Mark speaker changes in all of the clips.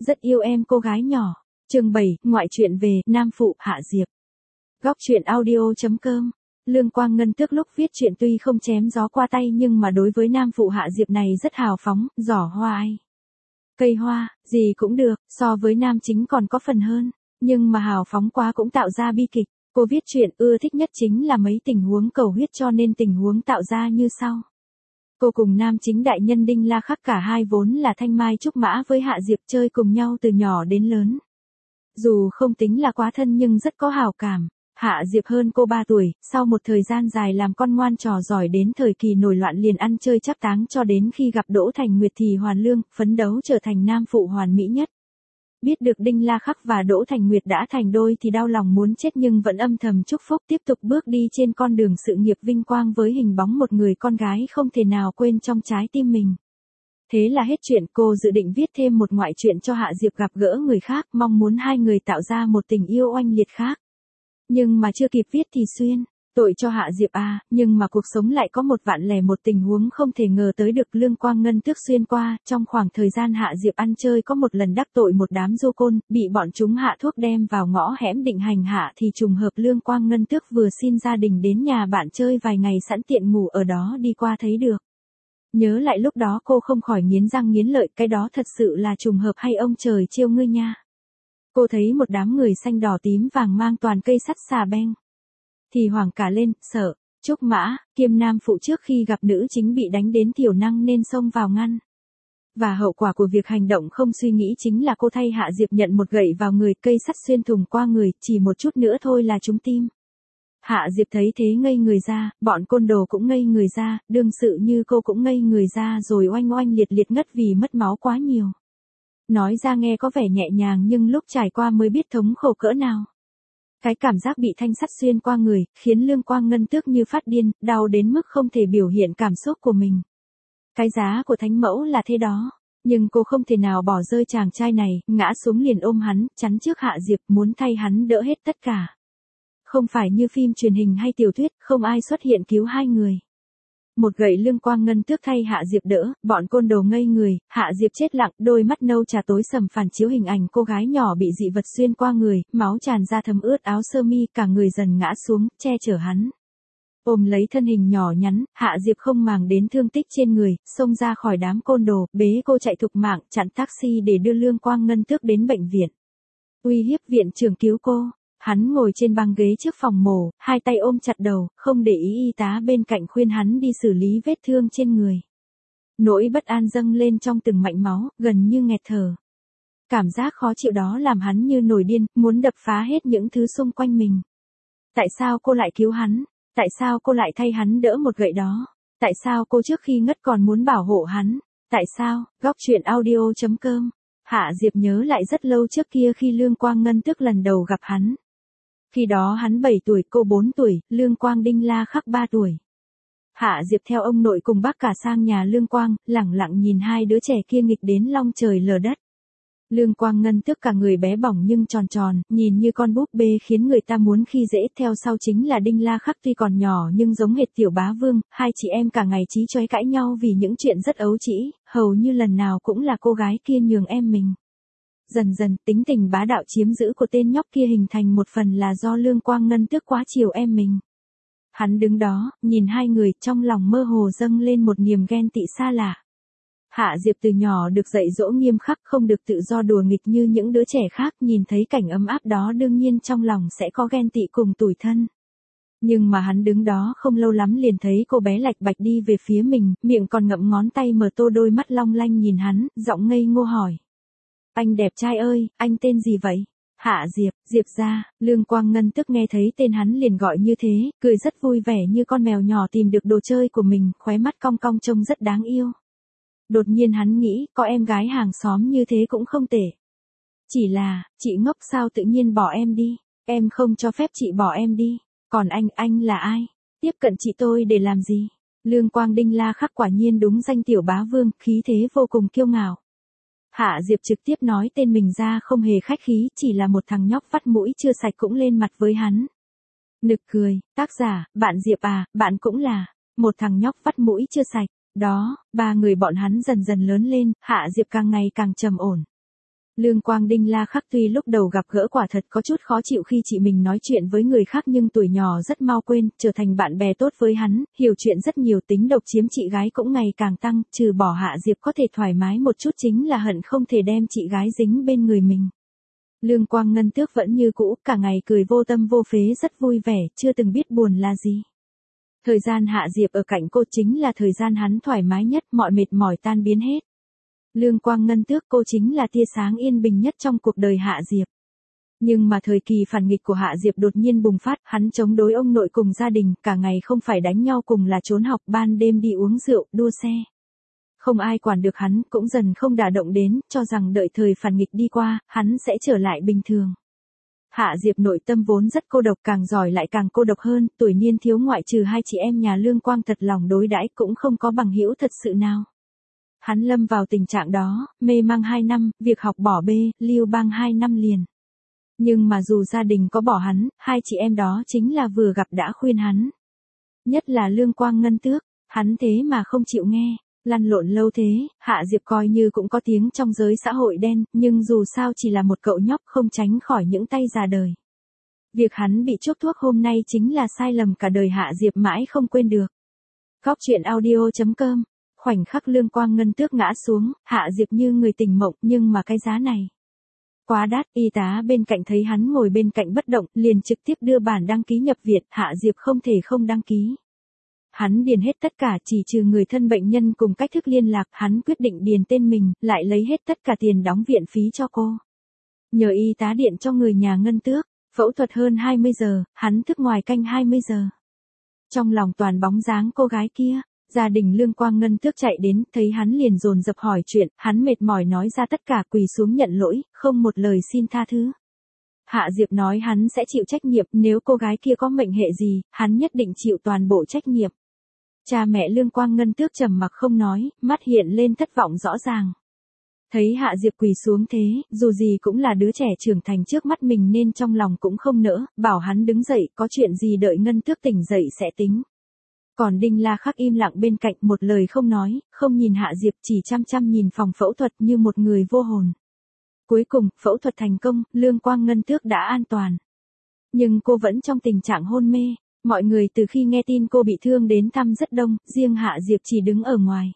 Speaker 1: rất yêu em cô gái nhỏ. Chương 7, ngoại truyện về Nam Phụ Hạ Diệp. Góc truyện audio.com. Lương Quang Ngân Tước lúc viết truyện tuy không chém gió qua tay nhưng mà đối với Nam Phụ Hạ Diệp này rất hào phóng, giỏ hoa ai. Cây hoa, gì cũng được, so với nam chính còn có phần hơn, nhưng mà hào phóng quá cũng tạo ra bi kịch. Cô viết truyện ưa thích nhất chính là mấy tình huống cầu huyết cho nên tình huống tạo ra như sau. Cô cùng nam chính đại nhân Đinh La Khắc cả hai vốn là thanh mai trúc mã với Hạ Diệp chơi cùng nhau từ nhỏ đến lớn. Dù không tính là quá thân nhưng rất có hào cảm. Hạ Diệp hơn cô 3 tuổi, sau một thời gian dài làm con ngoan trò giỏi đến thời kỳ nổi loạn liền ăn chơi tráp táng cho đến khi gặp Đỗ Thành Nguyệt thì hoàn lương, phấn đấu trở thành nam phụ hoàn mỹ nhất. Biết được Đinh La Khắc và Đỗ Thành Nguyệt đã thành đôi thì đau lòng muốn chết nhưng vẫn âm thầm chúc phúc tiếp tục bước đi trên con đường sự nghiệp vinh quang với hình bóng một người con gái không thể nào quên trong trái tim mình. Thế là hết chuyện, cô dự định viết thêm một ngoại truyện cho Hạ Diệp gặp gỡ người khác, mong muốn hai người tạo ra một tình yêu oanh liệt khác. Nhưng mà chưa kịp viết thì xuyên, tội cho Hạ Diệp à, nhưng mà cuộc sống lại có 1.001 tình huống không thể ngờ tới được. Lương Quang Ngân Tước xuyên qua, trong khoảng thời gian Hạ Diệp ăn chơi có một lần đắc tội một đám du côn, bị bọn chúng hạ thuốc đem vào ngõ hẻm định hành hạ thì trùng hợp Lương Quang Ngân Tước vừa xin gia đình đến nhà bạn chơi vài ngày sẵn tiện ngủ ở đó đi qua thấy được. Nhớ lại lúc đó cô không khỏi nghiến răng nghiến lợi, cái đó thật sự là trùng hợp hay ông trời trêu ngươi nha. Cô thấy một đám người xanh đỏ tím vàng mang toàn cây sắt xà beng. Thì hoảng cả lên, sợ, Trúc Mã, kiêm nam phụ trước khi gặp nữ chính bị đánh đến thiểu năng nên xông vào ngăn. Và hậu quả của việc hành động không suy nghĩ chính là cô thay Hạ Diệp nhận một gậy vào người, cây sắt xuyên thủng qua người, chỉ một chút nữa thôi là trúng tim. Hạ Diệp thấy thế ngây người ra, bọn côn đồ cũng ngây người ra, đương sự như cô cũng ngây người ra rồi oanh oanh liệt liệt ngất vì mất máu quá nhiều. Nói ra nghe có vẻ nhẹ nhàng nhưng lúc trải qua mới biết thống khổ cỡ nào. Cái cảm giác bị thanh sắt xuyên qua người, khiến Lương Quang Ngân Tước như phát điên, đau đến mức không thể biểu hiện cảm xúc của mình. Cái giá của thánh mẫu là thế đó. Nhưng cô không thể nào bỏ rơi chàng trai này, ngã xuống liền ôm hắn, chắn trước Hạ Diệp muốn thay hắn đỡ hết tất cả. Không phải như phim truyền hình hay tiểu thuyết, không ai xuất hiện cứu hai người. Một gậy Lương Quang Ngân Tước thay Hạ Diệp đỡ, bọn côn đồ ngây người, Hạ Diệp chết lặng, đôi mắt nâu trà tối sầm phản chiếu hình ảnh cô gái nhỏ bị dị vật xuyên qua người, máu tràn ra thấm ướt áo sơ mi, cả người dần ngã xuống, che chở hắn. Ôm lấy thân hình nhỏ nhắn, Hạ Diệp không màng đến thương tích trên người, xông ra khỏi đám côn đồ, bế cô chạy thục mạng, chặn taxi để đưa Lương Quang Ngân Tước đến bệnh viện. Uy hiếp viện trưởng cứu cô. Hắn ngồi trên băng ghế trước phòng mổ, hai tay ôm chặt đầu, không để ý y tá bên cạnh khuyên hắn đi xử lý vết thương trên người. Nỗi bất an dâng lên trong từng mạch máu, gần như nghẹt thở. Cảm giác khó chịu đó làm hắn như nổi điên, muốn đập phá hết những thứ xung quanh mình. Tại sao cô lại cứu hắn? Tại sao cô lại thay hắn đỡ một gậy đó? Tại sao cô trước khi ngất còn muốn bảo hộ hắn? Tại sao? Góc truyện audio.com. Hạ Diệp nhớ lại rất lâu trước kia khi Lương Quang Ngân Tước lần đầu gặp hắn. Khi đó hắn 7 tuổi, cô 4 tuổi, Lương Quang Đinh La Khắc 3 tuổi. Hạ Diệp theo ông nội cùng bác cả sang nhà Lương Quang, lẳng lặng nhìn hai đứa trẻ kia nghịch đến long trời lở đất. Lương Quang Ngân Tước cả người bé bỏng nhưng tròn tròn, nhìn như con búp bê khiến người ta muốn khi dễ. Theo sau chính là Đinh La Khắc tuy còn nhỏ nhưng giống hệt Tiểu Bá Vương, hai chị em cả ngày chí chóe cãi nhau vì những chuyện rất ấu trĩ, hầu như lần nào cũng là cô gái kia nhường em mình. Dần dần, tính tình bá đạo chiếm giữ của tên nhóc kia hình thành một phần là do Lương Quang Ngân Tước quá chiều em mình. Hắn đứng đó, nhìn hai người, trong lòng mơ hồ dâng lên một niềm ghen tị xa lạ. Hạ Diệp từ nhỏ được dạy dỗ nghiêm khắc, không được tự do đùa nghịch như những đứa trẻ khác, nhìn thấy cảnh ấm áp đó đương nhiên trong lòng sẽ có ghen tị cùng tủi thân. Nhưng mà hắn đứng đó không lâu lắm liền thấy cô bé lạch bạch đi về phía mình, miệng còn ngậm ngón tay mở tô, đôi mắt long lanh nhìn hắn, giọng ngây ngô hỏi. Anh đẹp trai ơi, anh tên gì vậy? Hạ Diệp, Diệp gia. Lương Quang Ngân Tước nghe thấy tên hắn liền gọi như thế, cười rất vui vẻ như con mèo nhỏ tìm được đồ chơi của mình, khóe mắt cong cong trông rất đáng yêu. Đột nhiên hắn nghĩ, có em gái hàng xóm như thế cũng không tệ. Chỉ là, chị ngốc sao tự nhiên bỏ em đi, em không cho phép chị bỏ em đi, còn anh là ai? Tiếp cận chị tôi để làm gì? Lương Quang Đinh La Khắc quả nhiên đúng danh Tiểu Bá Vương, khí thế vô cùng kiêu ngạo. Hạ Diệp trực tiếp nói tên mình ra không hề khách khí, chỉ là một thằng nhóc vắt mũi chưa sạch cũng lên mặt với hắn. Nực cười, tác giả, bạn Diệp à, bạn cũng là một thằng nhóc vắt mũi chưa sạch. Đó, ba người bọn hắn dần dần lớn lên, Hạ Diệp càng ngày càng trầm ổn. Lương Quang Đinh La Khắc tuy lúc đầu gặp gỡ quả thật có chút khó chịu khi chị mình nói chuyện với người khác nhưng tuổi nhỏ rất mau quên, trở thành bạn bè tốt với hắn, hiểu chuyện rất nhiều, tính độc chiếm chị gái cũng ngày càng tăng, trừ bỏ Hạ Diệp có thể thoải mái một chút chính là hận không thể đem chị gái dính bên người mình. Lương Quang Ngân Tước vẫn như cũ, cả ngày cười vô tâm vô phế rất vui vẻ, chưa từng biết buồn là gì. Thời gian Hạ Diệp ở cạnh cô chính là thời gian hắn thoải mái nhất, mọi mệt mỏi tan biến hết. Lương Quang Ngân Tước cô chính là tia sáng yên bình nhất trong cuộc đời Hạ Diệp. Nhưng mà thời kỳ phản nghịch của Hạ Diệp đột nhiên bùng phát, hắn chống đối ông nội cùng gia đình, cả ngày không phải đánh nhau cùng là trốn học, ban đêm đi uống rượu, đua xe. Không ai quản được hắn, cũng dần không đả động đến, cho rằng đợi thời phản nghịch đi qua, hắn sẽ trở lại bình thường. Hạ Diệp nội tâm vốn rất cô độc, càng giỏi lại càng cô độc hơn, tuổi niên thiếu ngoại trừ hai chị em nhà Lương Quang thật lòng đối đãi cũng không có bằng hữu thật sự nào. Hắn lâm vào tình trạng đó, mê mang 2 năm, việc học bỏ bê, lưu bang 2 năm liền. Nhưng mà dù gia đình có bỏ hắn, hai chị em đó chính là vừa gặp đã khuyên hắn. Nhất là Lương Quang Ngân Tước, hắn thế mà không chịu nghe, lăn lộn lâu thế, Hạ Diệp coi như cũng có tiếng trong giới xã hội đen, nhưng dù sao chỉ là một cậu nhóc không tránh khỏi những tay già đời. Việc hắn bị chuốc thuốc hôm nay chính là sai lầm cả đời Hạ Diệp mãi không quên được. Góc truyện audio.com. Khoảnh khắc Lương Quang Ngân Tước ngã xuống, Hạ Diệp như người tỉnh mộng, nhưng mà cái giá này quá đắt, y tá bên cạnh thấy hắn ngồi bên cạnh bất động, liền trực tiếp đưa bản đăng ký nhập viện, Hạ Diệp không thể không đăng ký. Hắn điền hết tất cả chỉ trừ người thân bệnh nhân cùng cách thức liên lạc, hắn quyết định điền tên mình, lại lấy hết tất cả tiền đóng viện phí cho cô. Nhờ y tá điện cho người nhà Ngân Tước, phẫu thuật hơn 20 giờ, hắn thức ngoài canh 20 giờ. Trong lòng toàn bóng dáng cô gái kia. Gia đình Lương Quang Ngân Tước chạy đến, thấy hắn liền dồn dập hỏi chuyện, hắn mệt mỏi nói ra tất cả, quỳ xuống nhận lỗi, không một lời xin tha thứ. Hạ Diệp nói hắn sẽ chịu trách nhiệm, nếu cô gái kia có mệnh hệ gì, hắn nhất định chịu toàn bộ trách nhiệm. Cha mẹ Lương Quang Ngân Tước trầm mặc không nói, mắt hiện lên thất vọng rõ ràng. Thấy Hạ Diệp quỳ xuống thế, dù gì cũng là đứa trẻ trưởng thành trước mắt mình nên trong lòng cũng không nỡ, bảo hắn đứng dậy, có chuyện gì đợi Ngân Tước tỉnh dậy sẽ tính. Còn Đinh La Khắc im lặng bên cạnh, một lời không nói, không nhìn Hạ Diệp, chỉ chăm chăm nhìn phòng phẫu thuật như một người vô hồn. Cuối cùng, phẫu thuật thành công, Lương Quang Ngân Tước đã an toàn. Nhưng cô vẫn trong tình trạng hôn mê, mọi người từ khi nghe tin cô bị thương đến thăm rất đông, riêng Hạ Diệp chỉ đứng ở ngoài.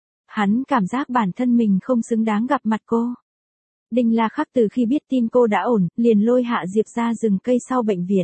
Speaker 1: Hắn cảm giác bản thân mình không xứng đáng gặp mặt cô. Đinh La Khắc từ khi biết tin cô đã ổn, liền lôi Hạ Diệp ra rừng cây sau bệnh viện.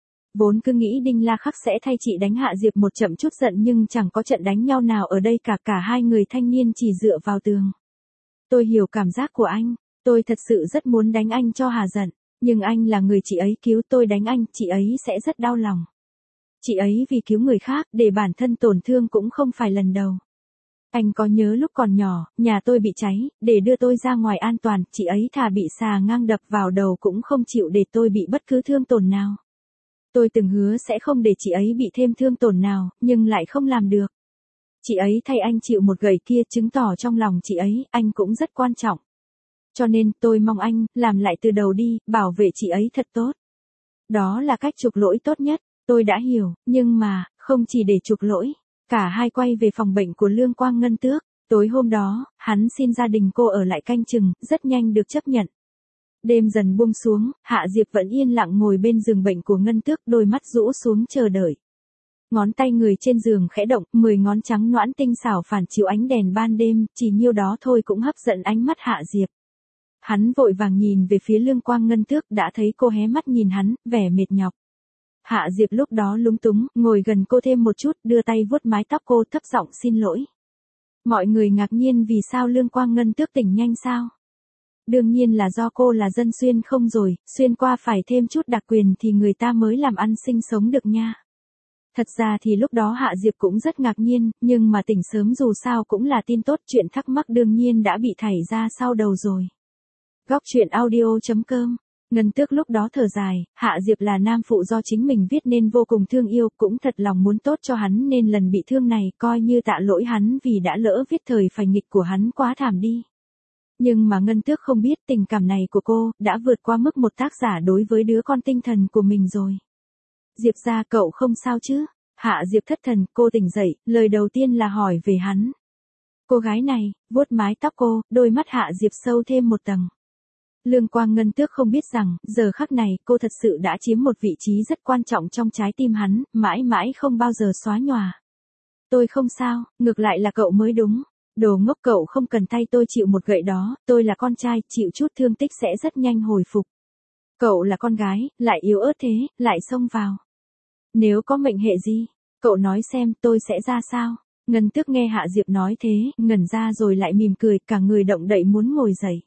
Speaker 1: Vốn cứ nghĩ Đinh La Khắc sẽ thay chị đánh Hạ Diệp một chậm chút giận nhưng chẳng có trận đánh nhau nào ở đây cả hai người thanh niên chỉ dựa vào tường. Tôi hiểu cảm giác của anh, tôi thật sự rất muốn đánh anh cho hà giận, nhưng anh là người chị ấy cứu, tôi đánh anh, chị ấy sẽ rất đau lòng. Chị ấy vì cứu người khác, để bản thân tổn thương cũng không phải lần đầu. Anh có nhớ lúc còn nhỏ, nhà tôi bị cháy, để đưa tôi ra ngoài an toàn, chị ấy thà bị xà ngang đập vào đầu cũng không chịu để tôi bị bất cứ thương tổn nào. Tôi từng hứa sẽ không để chị ấy bị thêm thương tổn nào, nhưng lại không làm được. Chị ấy thay anh chịu một gậy kia, chứng tỏ trong lòng chị ấy, anh cũng rất quan trọng. Cho nên, tôi mong anh, làm lại từ đầu đi, bảo vệ chị ấy thật tốt. Đó là cách chuộc lỗi tốt nhất, tôi đã hiểu, nhưng mà, không chỉ để chuộc lỗi. Cả hai quay về phòng bệnh của Lương Quang Ngân Tước. Tối hôm đó, hắn xin gia đình cô ở lại canh chừng, rất nhanh được chấp nhận. Đêm dần buông xuống, Hạ Diệp vẫn yên lặng ngồi bên giường bệnh của Ngân Tước, đôi mắt rũ xuống chờ đợi. Ngón tay người trên giường khẽ động, 10 ngón trắng nõn tinh xảo phản chiếu ánh đèn ban đêm, chỉ nhiêu đó thôi cũng hấp dẫn ánh mắt Hạ Diệp. Hắn vội vàng nhìn về phía Lương Quang Ngân Tước, đã thấy cô hé mắt nhìn hắn, vẻ mệt nhọc. Hạ Diệp lúc đó lúng túng, ngồi gần cô thêm một chút, đưa tay vuốt mái tóc cô, thấp giọng xin lỗi. Mọi người ngạc nhiên vì sao Lương Quang Ngân Tước tỉnh nhanh sao? Đương nhiên là do cô là dân xuyên không rồi, xuyên qua phải thêm chút đặc quyền thì người ta mới làm ăn sinh sống được nha. Thật ra thì lúc đó Hạ Diệp cũng rất ngạc nhiên, nhưng mà tỉnh sớm dù sao cũng là tin tốt, chuyện thắc mắc đương nhiên đã bị thảy ra sau đầu rồi. Góc truyện audio.com. Ngân Tước lúc đó thở dài, Hạ Diệp là nam phụ do chính mình viết nên vô cùng thương yêu, cũng thật lòng muốn tốt cho hắn nên lần bị thương này coi như tạ lỗi hắn vì đã lỡ viết thời phành nghịch của hắn quá thảm đi. Nhưng mà Ngân Tước không biết tình cảm này của cô đã vượt qua mức một tác giả đối với đứa con tinh thần của mình rồi. Diệp gia cậu không sao chứ? Hạ Diệp thất thần, cô tỉnh dậy, lời đầu tiên là hỏi về hắn. Cô gái này, vuốt mái tóc cô, đôi mắt Hạ Diệp sâu thêm một tầng. Lương Quang Ngân Tước không biết rằng, giờ khắc này, cô thật sự đã chiếm một vị trí rất quan trọng trong trái tim hắn, mãi mãi không bao giờ xóa nhòa. Tôi không sao, ngược lại là cậu mới đúng. Đồ ngốc, cậu không cần thay tôi chịu một gậy đó, tôi là con trai, chịu chút thương tích sẽ rất nhanh hồi phục. Cậu là con gái, lại yếu ớt thế, lại xông vào. Nếu có mệnh hệ gì, cậu nói xem tôi sẽ ra sao. Ngân Tước nghe Hạ Diệp nói thế, ngẩn ra rồi lại mỉm cười, cả người động đậy muốn ngồi dậy.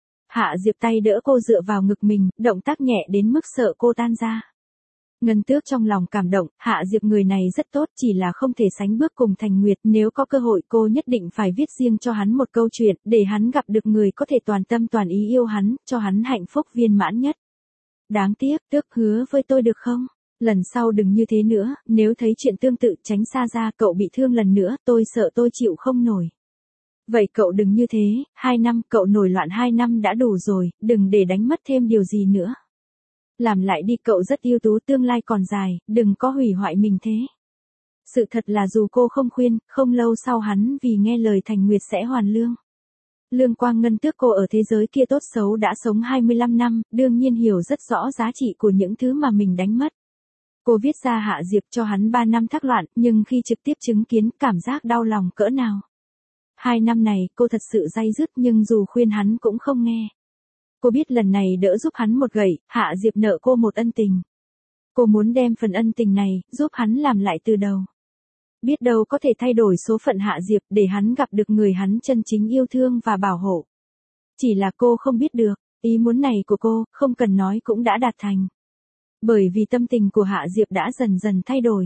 Speaker 1: Hạ Diệp tay đỡ cô dựa vào ngực mình, động tác nhẹ đến mức sợ cô tan ra. Ngân Tước trong lòng cảm động, Hạ Diệp người này rất tốt, chỉ là không thể sánh bước cùng Thành Nguyệt, nếu có cơ hội cô nhất định phải viết riêng cho hắn một câu chuyện, để hắn gặp được người có thể toàn tâm toàn ý yêu hắn, cho hắn hạnh phúc viên mãn nhất. Đáng tiếc, Tước hứa với tôi được không? Lần sau đừng như thế nữa, nếu thấy chuyện tương tự tránh xa ra, cậu bị thương lần nữa, tôi sợ tôi chịu không nổi. Vậy cậu đừng như thế, 2 năm, cậu nổi loạn 2 năm đã đủ rồi, đừng để đánh mất thêm điều gì nữa. Làm lại đi, cậu rất ưu tú, tương lai còn dài, đừng có hủy hoại mình thế. Sự thật là dù cô không khuyên, không lâu sau hắn vì nghe lời Thành Nguyệt sẽ hoàn lương. Lương Quang Ngân Tước cô ở thế giới kia tốt xấu đã sống 25 năm, đương nhiên hiểu rất rõ giá trị của những thứ mà mình đánh mất. Cô viết ra Hạ Diệp cho hắn 3 năm thác loạn, nhưng khi trực tiếp chứng kiến, cảm giác đau lòng cỡ nào. 2 năm này, cô thật sự day dứt, nhưng dù khuyên hắn cũng không nghe. Cô biết lần này đỡ giúp hắn một gậy, Hạ Diệp nợ cô một ân tình. Cô muốn đem phần ân tình này, giúp hắn làm lại từ đầu. Biết đâu có thể thay đổi số phận Hạ Diệp để hắn gặp được người hắn chân chính yêu thương và bảo hộ. Chỉ là cô không biết được, ý muốn này của cô, không cần nói cũng đã đạt thành. Bởi vì tâm tình của Hạ Diệp đã dần dần thay đổi.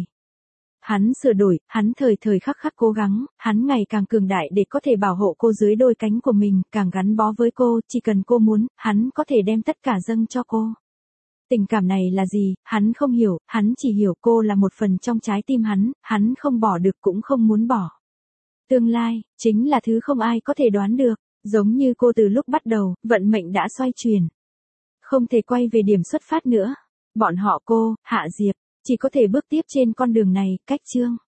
Speaker 1: Hắn sửa đổi, hắn thời thời khắc khắc cố gắng, hắn ngày càng cường đại để có thể bảo hộ cô dưới đôi cánh của mình, càng gắn bó với cô, chỉ cần cô muốn, hắn có thể đem tất cả dâng cho cô. Tình cảm này là gì, hắn không hiểu, hắn chỉ hiểu cô là một phần trong trái tim hắn không bỏ được cũng không muốn bỏ. Tương lai, chính là thứ không ai có thể đoán được, giống như cô từ lúc bắt đầu, vận mệnh đã xoay chuyển. Không thể quay về điểm xuất phát nữa. Bọn họ cô, Hạ Diệp, chỉ có thể bước tiếp trên con đường này, cách chương.